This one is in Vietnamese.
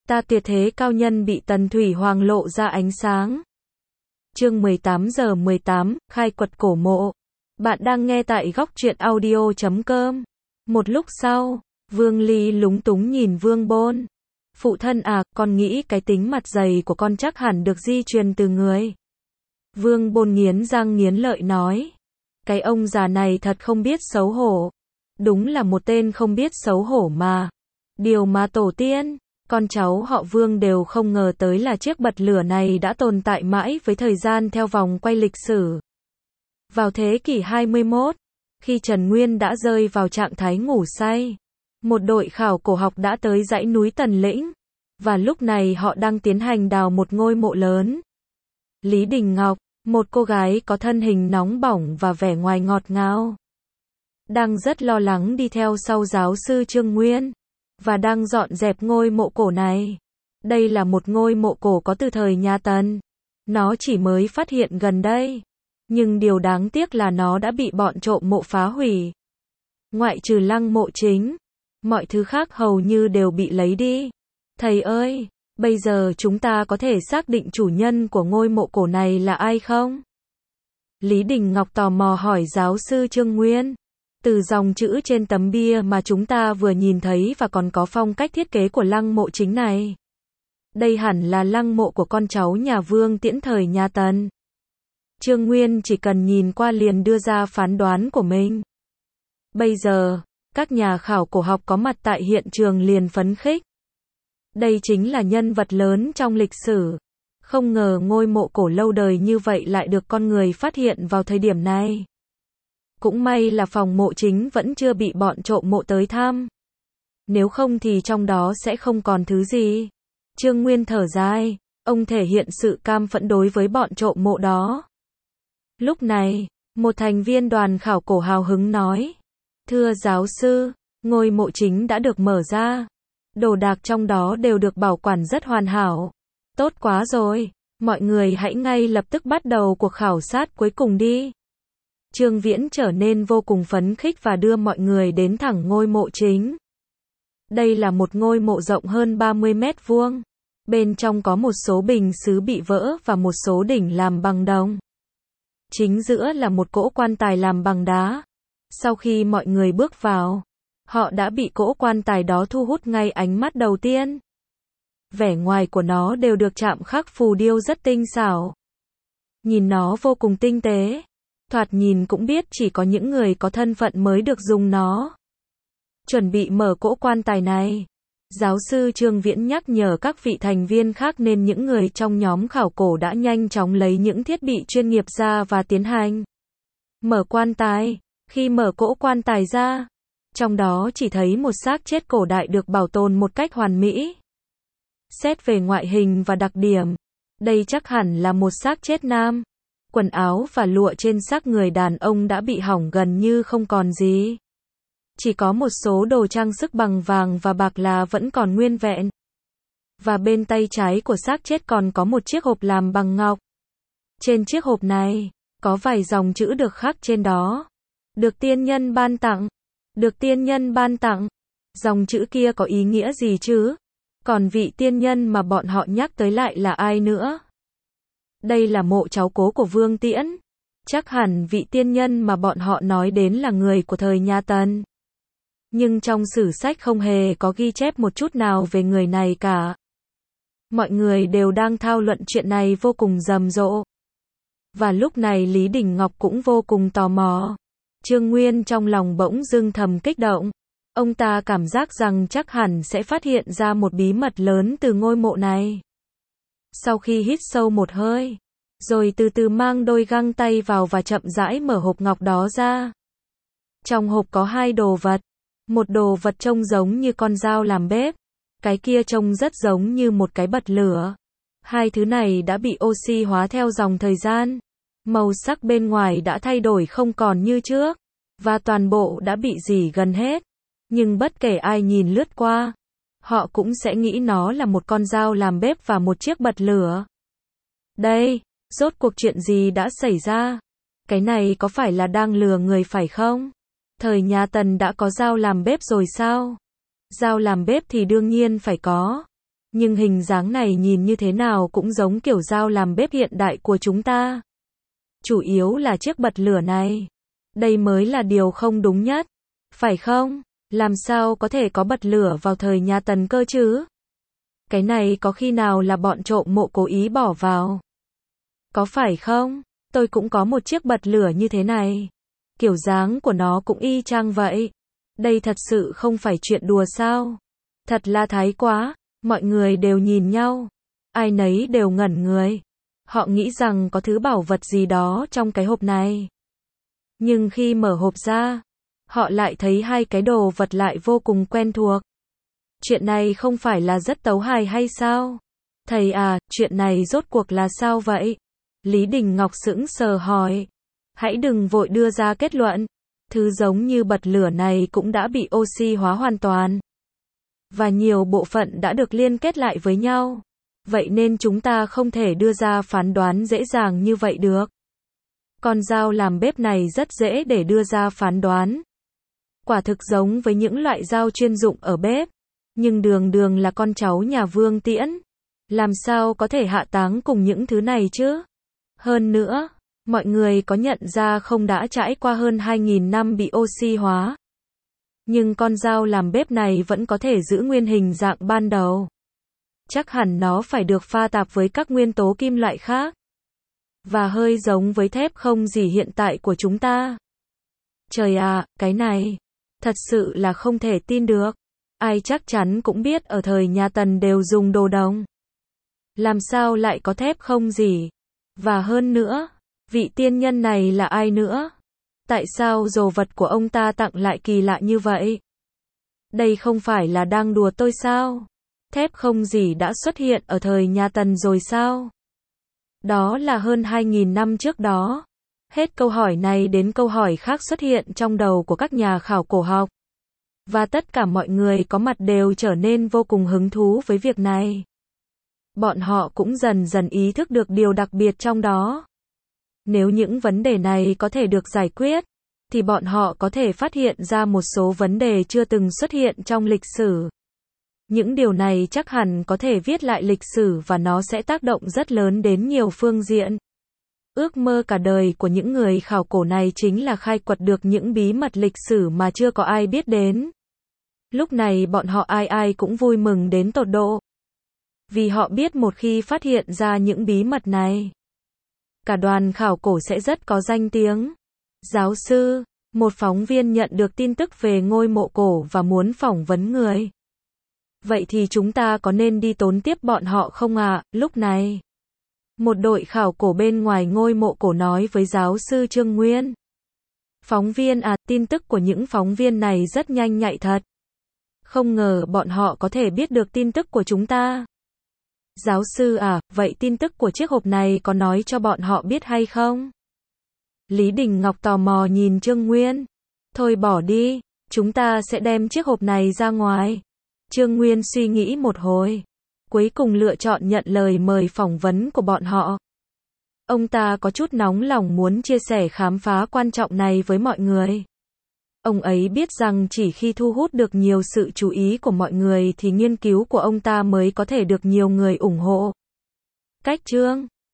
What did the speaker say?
Ta tuyệt thế cao nhân bị Tần Thủy Hoàng lộ ra ánh sáng. Chương 18:18, khai quật cổ mộ. Bạn đang nghe tại góc truyện audio.com. Một lúc sau, Vương Ly lúng túng nhìn Vương Bôn. Phụ thân à, con nghĩ cái tính mặt dày của con chắc hẳn được di truyền từ người. Vương Bôn nghiến răng nghiến lợi nói. Cái ông già này thật không biết xấu hổ. Đúng là một tên không biết xấu hổ mà. Điều mà tổ tiên, con cháu họ Vương đều không ngờ tới là chiếc bật lửa này đã tồn tại mãi với thời gian theo vòng quay lịch sử. Vào thế kỷ 21, khi Trần Nguyên đã rơi vào trạng thái ngủ say, một đội khảo cổ học đã tới dãy núi Tần Lĩnh, và lúc này họ đang tiến hành đào một ngôi mộ lớn. Lý Đình Ngọc, một cô gái có thân hình nóng bỏng và vẻ ngoài ngọt ngào, đang rất lo lắng đi theo sau giáo sư Trương Nguyên, và đang dọn dẹp ngôi mộ cổ này. Đây là một ngôi mộ cổ có từ thời nhà Tần. Nó chỉ mới phát hiện gần đây. Nhưng điều đáng tiếc là nó đã bị bọn trộm mộ phá hủy. Ngoại trừ lăng mộ chính, mọi thứ khác hầu như đều bị lấy đi. Thầy ơi, bây giờ chúng ta có thể xác định chủ nhân của ngôi mộ cổ này là ai không? Lý Đình Ngọc tò mò hỏi giáo sư Trương Nguyên. Từ dòng chữ trên tấm bia mà chúng ta vừa nhìn thấy và còn có phong cách thiết kế của lăng mộ chính này, đây hẳn là lăng mộ của con cháu nhà Vương Tiễn thời nhà Tần. Trương Nguyên chỉ cần nhìn qua liền đưa ra phán đoán của mình. Bây giờ, các nhà khảo cổ học có mặt tại hiện trường liền phấn khích. Đây chính là nhân vật lớn trong lịch sử. Không ngờ ngôi mộ cổ lâu đời như vậy lại được con người phát hiện vào thời điểm này. Cũng may là phòng mộ chính vẫn chưa bị bọn trộm mộ tới thăm. Nếu không thì trong đó sẽ không còn thứ gì. Trương Nguyên thở dài, ông thể hiện sự cam phẫn đối với bọn trộm mộ đó. Lúc này, một thành viên đoàn khảo cổ hào hứng nói. Thưa giáo sư, ngôi mộ chính đã được mở ra. Đồ đạc trong đó đều được bảo quản rất hoàn hảo. Tốt quá rồi, mọi người hãy ngay lập tức bắt đầu cuộc khảo sát cuối cùng đi. Trương Viễn trở nên vô cùng phấn khích và đưa mọi người đến thẳng ngôi mộ chính. Đây là một ngôi mộ rộng hơn 30 mét vuông. Bên trong có một số bình sứ bị vỡ và một số đỉnh làm bằng đồng. Chính giữa là một cỗ quan tài làm bằng đá. Sau khi mọi người bước vào, họ đã bị cỗ quan tài đó thu hút ngay ánh mắt đầu tiên. Vẻ ngoài của nó đều được chạm khắc phù điêu rất tinh xảo. Nhìn nó vô cùng tinh tế. Thoạt nhìn cũng biết chỉ có những người có thân phận mới được dùng nó. Chuẩn bị mở cỗ quan tài này, giáo sư Trương Viễn nhắc nhở các vị thành viên khác nên những người trong nhóm khảo cổ đã nhanh chóng lấy những thiết bị chuyên nghiệp ra và tiến hành mở quan tài. Khi mở cỗ quan tài ra, trong đó chỉ thấy một xác chết cổ đại được bảo tồn một cách hoàn mỹ. Xét về ngoại hình và đặc điểm, đây chắc hẳn là một xác chết nam. Quần áo và lụa trên xác người đàn ông đã bị hỏng gần như không còn gì. Chỉ có một số đồ trang sức bằng vàng và bạc là vẫn còn nguyên vẹn. Và bên tay trái của xác chết còn có một chiếc hộp làm bằng ngọc. Trên chiếc hộp này, có vài dòng chữ được khắc trên đó. Được tiên nhân ban tặng. Được tiên nhân ban tặng. Dòng chữ kia có ý nghĩa gì chứ? Còn vị tiên nhân mà bọn họ nhắc tới lại là ai nữa? Đây là mộ cháu cố của Vương Tiễn. Chắc hẳn vị tiên nhân mà bọn họ nói đến là người của thời nhà Tần. Nhưng trong sử sách không hề có ghi chép một chút nào về người này cả. Mọi người đều đang thảo luận chuyện này vô cùng rầm rộ. Và lúc này Lý Đình Ngọc cũng vô cùng tò mò. Trương Nguyên trong lòng bỗng dưng thầm kích động. Ông ta cảm giác rằng chắc hẳn sẽ phát hiện ra một bí mật lớn từ ngôi mộ này. Sau khi hít sâu một hơi, rồi từ từ mang đôi găng tay vào và chậm rãi mở hộp ngọc đó ra. Trong hộp có hai đồ vật. Một đồ vật trông giống như con dao làm bếp. Cái kia trông rất giống như một cái bật lửa. Hai thứ này đã bị oxy hóa theo dòng thời gian. Màu sắc bên ngoài đã thay đổi không còn như trước. Và toàn bộ đã bị rỉ gần hết. Nhưng bất kể ai nhìn lướt qua, họ cũng sẽ nghĩ nó là một con dao làm bếp và một chiếc bật lửa. Đây, rốt cuộc chuyện gì đã xảy ra? Cái này có phải là đang lừa người phải không? Thời nhà Tần đã có dao làm bếp rồi sao? Dao làm bếp thì đương nhiên phải có. Nhưng hình dáng này nhìn như thế nào cũng giống kiểu dao làm bếp hiện đại của chúng ta. Chủ yếu là chiếc bật lửa này. Đây mới là điều không đúng nhất. Phải không? Làm sao có thể có bật lửa vào thời nhà Tần cơ chứ? Cái này có khi nào là bọn trộm mộ cố ý bỏ vào? Có phải không? Tôi cũng có một chiếc bật lửa như thế này. Kiểu dáng của nó cũng y chang vậy. Đây thật sự không phải chuyện đùa sao? Thật là thái quá. Mọi người đều nhìn nhau. Ai nấy đều ngẩn người. Họ nghĩ rằng có thứ bảo vật gì đó trong cái hộp này. Nhưng khi mở hộp ra, họ lại thấy hai cái đồ vật lại vô cùng quen thuộc. Chuyện này không phải là rất tấu hài hay sao? Thầy à, chuyện này rốt cuộc là sao vậy? Lý Đình Ngọc sững sờ hỏi. Hãy đừng vội đưa ra kết luận. Thứ giống như bật lửa này cũng đã bị oxy hóa hoàn toàn. Và nhiều bộ phận đã được liên kết lại với nhau. Vậy nên chúng ta không thể đưa ra phán đoán dễ dàng như vậy được. Con dao làm bếp này rất dễ để đưa ra phán đoán. Quả thực giống với những loại dao chuyên dụng ở bếp. Nhưng đường đường là con cháu nhà Vương Tiễn. Làm sao có thể hạ táng cùng những thứ này chứ? Hơn nữa, mọi người có nhận ra không đã trải qua hơn 2.000 năm bị oxy hóa. Nhưng con dao làm bếp này vẫn có thể giữ nguyên hình dạng ban đầu. Chắc hẳn nó phải được pha tạp với các nguyên tố kim loại khác. Và hơi giống với thép không gì hiện tại của chúng ta. Trời ạ, cái này thật sự là không thể tin được. Ai chắc chắn cũng biết ở thời nhà Tần đều dùng đồ đồng. Làm sao lại có thép không gì? Và hơn nữa, vị tiên nhân này là ai nữa? Tại sao đồ vật của ông ta tặng lại kỳ lạ như vậy? Đây không phải là đang đùa tôi sao? Thép không gì đã xuất hiện ở thời nhà Tần rồi sao? Đó là hơn 2.000 năm trước đó. Hết câu hỏi này đến câu hỏi khác xuất hiện trong đầu của các nhà khảo cổ học. Và tất cả mọi người có mặt đều trở nên vô cùng hứng thú với việc này. Bọn họ cũng dần dần ý thức được điều đặc biệt trong đó. Nếu những vấn đề này có thể được giải quyết, thì bọn họ có thể phát hiện ra một số vấn đề chưa từng xuất hiện trong lịch sử. Những điều này chắc hẳn có thể viết lại lịch sử và nó sẽ tác động rất lớn đến nhiều phương diện. Ước mơ cả đời của những người khảo cổ này chính là khai quật được những bí mật lịch sử mà chưa có ai biết đến. Lúc này bọn họ ai ai cũng vui mừng đến tột độ. Vì họ biết một khi phát hiện ra những bí mật này, cả đoàn khảo cổ sẽ rất có danh tiếng. Giáo sư, một phóng viên nhận được tin tức về ngôi mộ cổ và muốn phỏng vấn người. Vậy thì chúng ta có nên đi tốn tiếp bọn họ không ạ? Lúc này, một đội khảo cổ bên ngoài ngôi mộ cổ nói với giáo sư Trương Nguyên. Phóng viên à, tin tức của những phóng viên này rất nhanh nhạy thật. Không ngờ bọn họ có thể biết được tin tức của chúng ta. Giáo sư à, vậy tin tức của chiếc hộp này có nói cho bọn họ biết hay không? Lý Đình Ngọc tò mò nhìn Trương Nguyên. Thôi bỏ đi, chúng ta sẽ đem chiếc hộp này ra ngoài. Trương Nguyên suy nghĩ một hồi. Cuối cùng lựa chọn nhận lời mời phỏng vấn của bọn họ. Ông ta có chút nóng lòng muốn chia sẻ khám phá quan trọng này với mọi người. Ông ấy biết rằng chỉ khi thu hút được nhiều sự chú ý của mọi người thì nghiên cứu của ông ta mới có thể được nhiều người ủng hộ. Cách chương